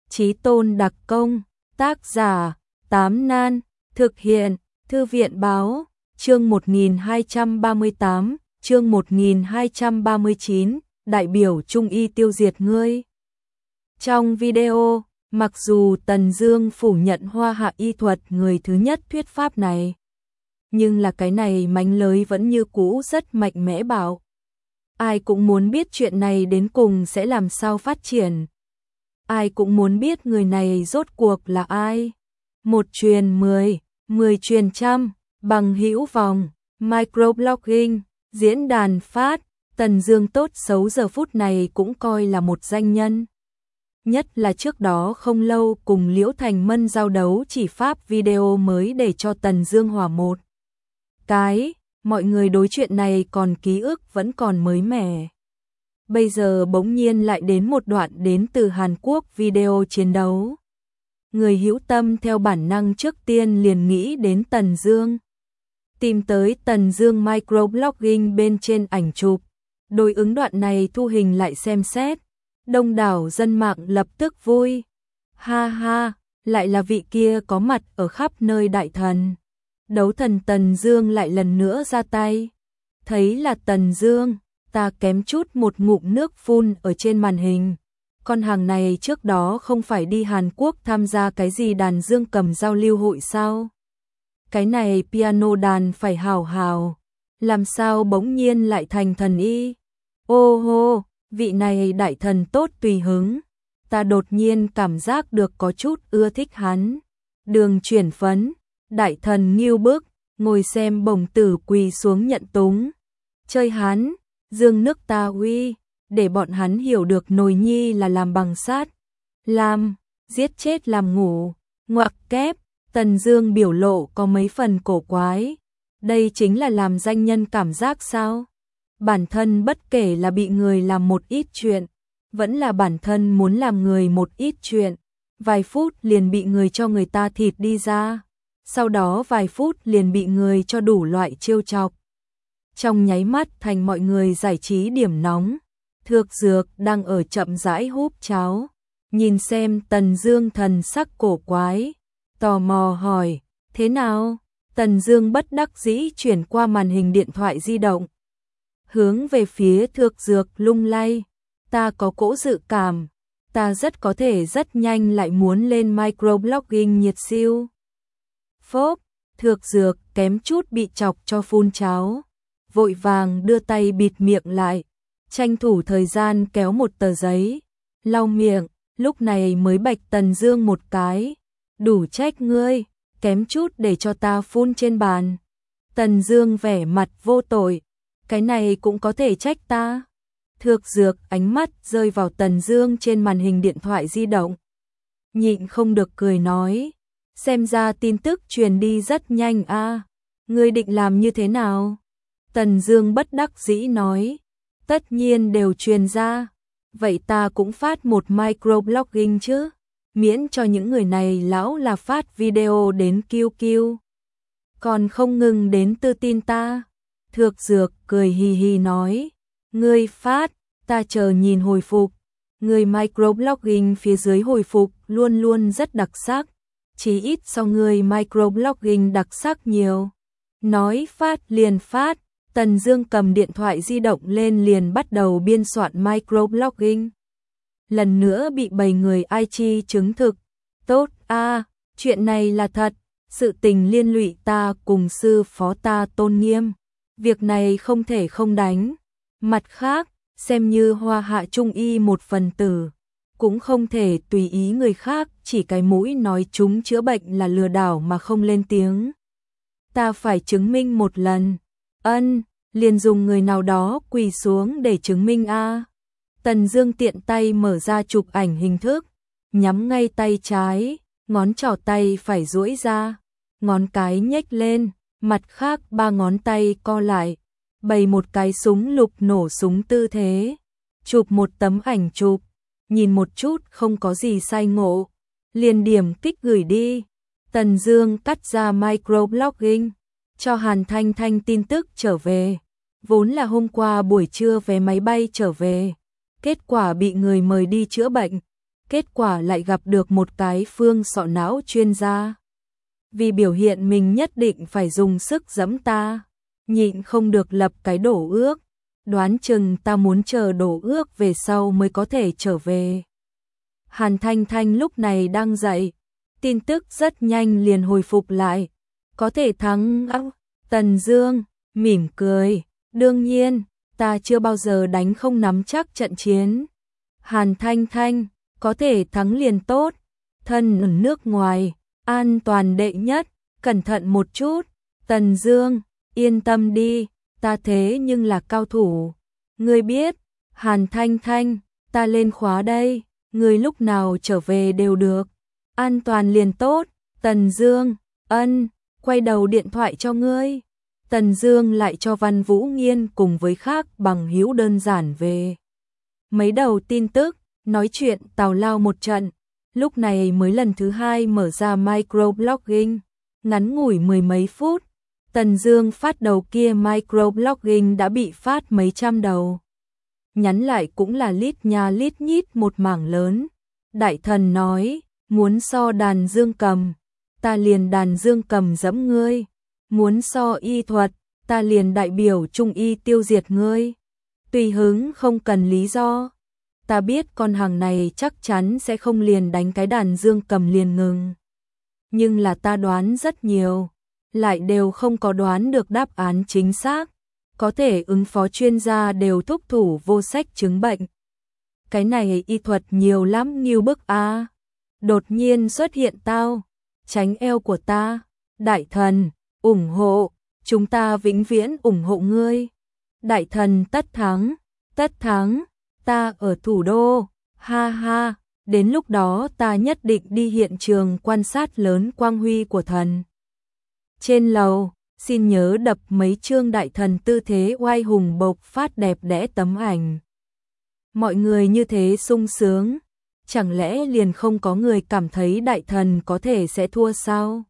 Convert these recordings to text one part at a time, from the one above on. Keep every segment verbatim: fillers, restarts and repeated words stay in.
Chí Tôn đặc công, tác giả, Tám Nan, thực hiện, Thư viện báo, chương một nghìn hai trăm ba mươi tám, chương một nghìn hai trăm ba mươi chín, đại biểu Trung y tiêu diệt ngươi. Trong video, mặc dù Tần Dương phủ nhận Hoa Hạ y thuật người thứ nhất thuyết pháp này, nhưng là cái này mánh lới vẫn như cũ rất mạnh mẽ bảo. Ai cũng muốn biết chuyện này đến cùng sẽ làm sao phát triển. Ai cũng muốn biết người này rốt cuộc là ai. Một truyền mười, mười truyền trăm, bằng hữu vòng, microblogging, diễn đàn phát, Tần Dương tốt xấu giờ phút này cũng coi là một danh nhân. Nhất là trước đó không lâu cùng Liễu Thành Mân giao đấu chỉ pháp video mới để cho Tần Dương hòa một cái, mọi người đối chuyện này còn ký ức vẫn còn mới mẻ. Bây giờ bỗng nhiên lại đến một đoạn đến từ Hàn Quốc video chiến đấu. Người hữu tâm theo bản năng trước tiên liền nghĩ đến Tần Dương. Tìm tới Tần Dương microblogging bên trên ảnh chụp. Đối ứng đoạn này thu hình lại xem xét. Đông đảo dân mạng lập tức vui. Ha ha, lại là vị kia có mặt ở khắp nơi đại thần. Đấu thần Tần Dương lại lần nữa ra tay. Thấy là Tần Dương, ta kém chút một ngụm nước phun ở trên màn hình. Con hàng này trước đó không phải đi Hàn Quốc tham gia cái gì đàn dương cầm giao lưu hội sao? Cái này piano đàn phải hào hào. Làm sao bỗng nhiên lại thành thần y? Ô hô, vị này đại thần tốt tùy hứng. Ta đột nhiên cảm giác được có chút ưa thích hắn. Đường chuyển phấn, đại thần nghiêu bức, ngồi xem bổng tử quỳ xuống nhận túng. Chơi hắn, dương nước ta uy, để bọn hắn hiểu được nồi nhi là làm bằng sắt. Làm, giết chết làm ngủ, ngoặc kép, Tần Dương biểu lộ có mấy phần cổ quái. Đây chính là làm danh nhân cảm giác sao? Bản thân bất kể là bị người làm một ít chuyện, vẫn là bản thân muốn làm người một ít chuyện, vài phút liền bị người cho người ta thịt đi ra, sau đó vài phút liền bị người cho đủ loại trêu chọc. Trong nháy mắt thành mọi người giải trí điểm nóng. Thược Dược đang ở chậm rãi húp cháo, nhìn xem Tần Dương thần sắc cổ quái, tò mò hỏi, thế nào? Tần Dương bất đắc dĩ chuyển qua màn hình điện thoại di động, hướng về phía Thược Dược lung lay, ta có cỗ dự cảm, ta rất có thể rất nhanh lại muốn lên microblogging nhiệt siêu. Phốp, Thược Dược kém chút bị chọc cho phun cháo, vội vàng đưa tay bịt miệng lại, tranh thủ thời gian kéo một tờ giấy, lau miệng, lúc này mới bạch Tần Dương một cái, đủ trách ngươi, kém chút để cho ta phun trên bàn. Tần Dương vẻ mặt vô tội, cái này cũng có thể trách ta. Thược Dược ánh mắt rơi vào Tần Dương trên màn hình điện thoại di động, nhịn không được cười nói, xem ra tin tức truyền đi rất nhanh a, à. Ngươi định làm như thế nào? Tần Dương bất đắc dĩ nói, tất nhiên đều truyền ra, vậy ta cũng phát một microblogging chứ, miễn cho những người này lão là phát video đến kiêu kiêu, còn không ngừng đến tự tin ta. Thược Dược cười hì hì nói, ngươi phát, ta chờ nhìn hồi phục. Người microblogging phía dưới hồi phục luôn luôn rất đặc sắc, chí ít so người microblogging đặc sắc nhiều. Nói phát liền phát, Tần Dương cầm điện thoại di động lên liền bắt đầu biên soạn microblogging. Lần nữa bị bầy người ai chi chứng thực. Tốt a, à, chuyện này là thật, sự tình liên lụy ta cùng sư phó ta tôn nghiêm. Việc này không thể không đánh. Mặt khác, xem như Hoa Hạ Trung y một phần tử, cũng không thể tùy ý người khác chỉ cái mũi nói chúng chữa bệnh là lừa đảo mà không lên tiếng. Ta phải chứng minh một lần. Ân, liền dùng người nào đó quỳ xuống để chứng minh a. Tần Dương tiện tay mở ra chụp ảnh hình thức, nhắm ngay tay trái, ngón trỏ tay phải duỗi ra, ngón cái nhếch lên, mặt khác ba ngón tay co lại, bày một cái súng lục nổ súng tư thế, chụp một tấm ảnh chụp, nhìn một chút không có gì sai ngộ, liền điểm kích gửi đi. Tần Dương cắt ra microblogging, cho Hàn Thanh Thanh tin tức trở về, vốn là hôm qua buổi trưa vé máy bay trở về, kết quả bị người mời đi chữa bệnh, kết quả lại gặp được một cái phương sọ não chuyên gia. Vì biểu hiện mình nhất định phải dùng sức giẫm ta, nhịn không được lập cái đổ ước, đoán chừng ta muốn chờ đổ ước về sau mới có thể trở về. Hàn Thanh Thanh lúc này đang dậy, tin tức rất nhanh liền hồi phục lại, có thể thắng ác. Tần Dương mỉm cười, đương nhiên, ta chưa bao giờ đánh không nắm chắc trận chiến. Hàn Thanh Thanh, có thể thắng liền tốt, thân ở nước ngoài, an toàn đệ nhất, cẩn thận một chút. Tần Dương, yên tâm đi, ta thế nhưng là cao thủ. Ngươi biết, Hàn Thanh Thanh, ta lên khóa đây, ngươi lúc nào trở về đều được. An toàn liền tốt. Tần Dương, ân, quay đầu điện thoại cho ngươi. Tần Dương lại cho Văn Vũ Nghiên cùng với khác bằng hữu đơn giản về mấy đầu tin tức, nói chuyện tào lao một trận. Lúc này mới lần thứ hai mở ra microblogging, ngắn ngủi mười mấy phút, Tần Dương phát đầu kia microblogging đã bị phát mấy trăm đầu. Nhắn lại cũng là lít nha lít nhít một mảng lớn. Đại thần nói, muốn so đàn dương cầm, ta liền đàn dương cầm giẫm ngươi. Muốn so y thuật, ta liền đại biểu trung y tiêu diệt ngươi. Tùy hứng không cần lý do. Ta biết con hàng này chắc chắn sẽ không liền đánh cái đàn dương cầm liền ngừng. Nhưng là ta đoán rất nhiều, lại đều không có đoán được đáp án chính xác. Có thể ứng phó chuyên gia đều thúc thủ vô sách chứng bệnh. Cái này y thuật nhiều lắm như bức a. Đột nhiên xuất hiện tao, tránh eo của ta. Đại thần, ủng hộ, chúng ta vĩnh viễn ủng hộ ngươi. Đại thần tất thắng, tất thắng, ta ở thủ đô, ha ha, đến lúc đó ta nhất định đi hiện trường quan sát lớn quang huy của thần. Trên lầu, xin nhớ đập mấy chương đại thần tư thế oai hùng bộc phát đẹp đẽ tấm ảnh. Mọi người như thế sung sướng, chẳng lẽ liền không có người cảm thấy đại thần có thể sẽ thua sao?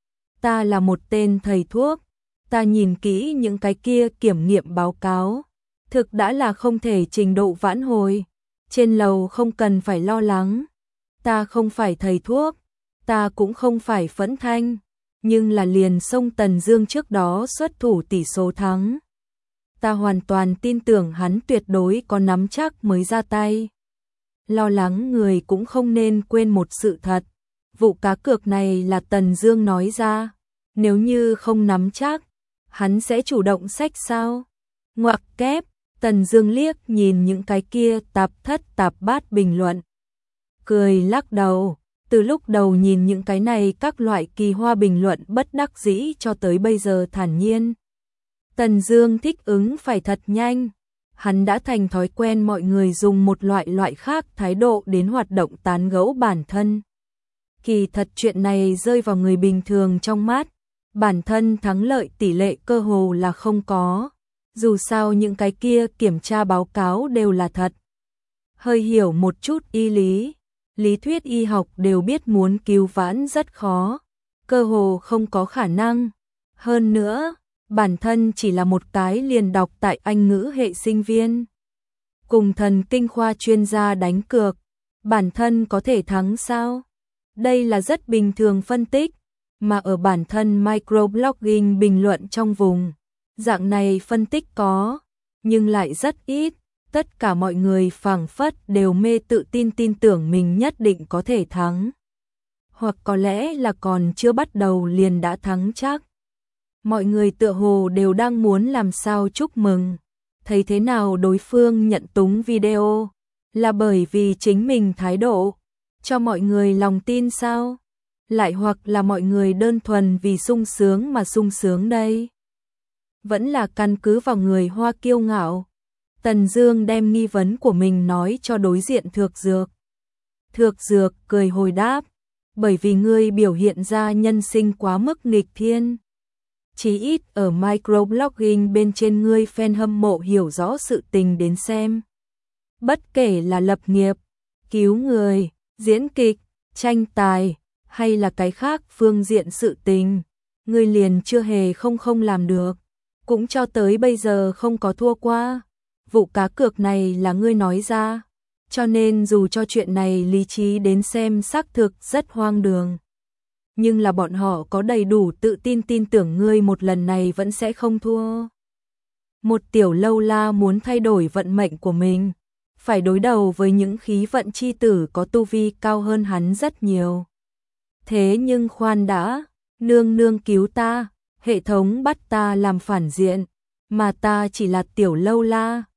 Ta là một tên thầy thuốc, ta nhìn kỹ những cái kia kiểm nghiệm báo cáo, thực đã là không thể trình độ vãn hồi. Trên lầu không cần phải lo lắng, ta không phải thầy thuốc, ta cũng không phải Phẫn Thanh, nhưng là liền sông Tần Dương trước đó xuất thủ tỷ số thắng. Ta hoàn toàn tin tưởng hắn tuyệt đối có nắm chắc mới ra tay. Lo lắng người cũng không nên quên một sự thật, vụ cá cược này là Tần Dương nói ra, nếu như không nắm chắc, hắn sẽ chủ động xách sao? Ngoặc kép, Tần Dương liếc nhìn những cái kia tạp thất tạp bát bình luận, cười lắc đầu. Từ lúc đầu nhìn những cái này các loại kỳ hoa bình luận bất đắc dĩ cho tới bây giờ thản nhiên. Tần Dương thích ứng phải thật nhanh, hắn đã thành thói quen mọi người dùng một loại loại khác thái độ đến hoạt động tán gẫu bản thân. Kỳ thật chuyện này rơi vào người bình thường trong mắt, bản thân thắng lợi tỷ lệ cơ hồ là không có, dù sao những cái kia kiểm tra báo cáo đều là thật. Hơi hiểu một chút y lý, lý thuyết y học đều biết muốn cứu vãn rất khó, cơ hồ không có khả năng. Hơn nữa, bản thân chỉ là một cái liền đọc tại Anh ngữ hệ sinh viên. Cùng thần kinh khoa chuyên gia đánh cược, bản thân có thể thắng sao? Đây là rất bình thường phân tích, mà ở bản thân microblogging bình luận trong vùng, dạng này phân tích có, nhưng lại rất ít. Tất cả mọi người phảng phất đều mê tự tin tin tưởng mình nhất định có thể thắng. Hoặc có lẽ là còn chưa bắt đầu liền đã thắng chắc. Mọi người tựa hồ đều đang muốn làm sao chúc mừng. Thấy thế nào đối phương nhận túng video, là bởi vì chính mình thái độ, cho mọi người lòng tin sao? Lại hoặc là mọi người đơn thuần vì sung sướng mà sung sướng đây? Vẫn là căn cứ vào người Hoa kiêu ngạo. Tần Dương đem nghi vấn của mình nói cho đối diện Thược Dược. Thược Dược cười hồi đáp, bởi vì ngươi biểu hiện ra nhân sinh quá mức nghịch thiên. Chí ít ở microblogging bên trên ngươi fan hâm mộ hiểu rõ sự tình đến xem. Bất kể là lập nghiệp, cứu người, diễn kịch, tranh tài, hay là cái khác phương diện sự tình, ngươi liền chưa hề không không làm được, cũng cho tới bây giờ không có thua qua. Vụ cá cược này là ngươi nói ra, cho nên dù cho chuyện này lý trí đến xem xác thực rất hoang đường. Nhưng là bọn họ có đầy đủ tự tin tin tưởng ngươi một lần này vẫn sẽ không thua. Một tiểu lâu la muốn thay đổi vận mệnh của mình, phải đối đầu với những khí vận chi tử có tu vi cao hơn hắn rất nhiều. Thế nhưng khoan đã, nương nương cứu ta, hệ thống bắt ta làm phản diện, mà ta chỉ là tiểu lâu la,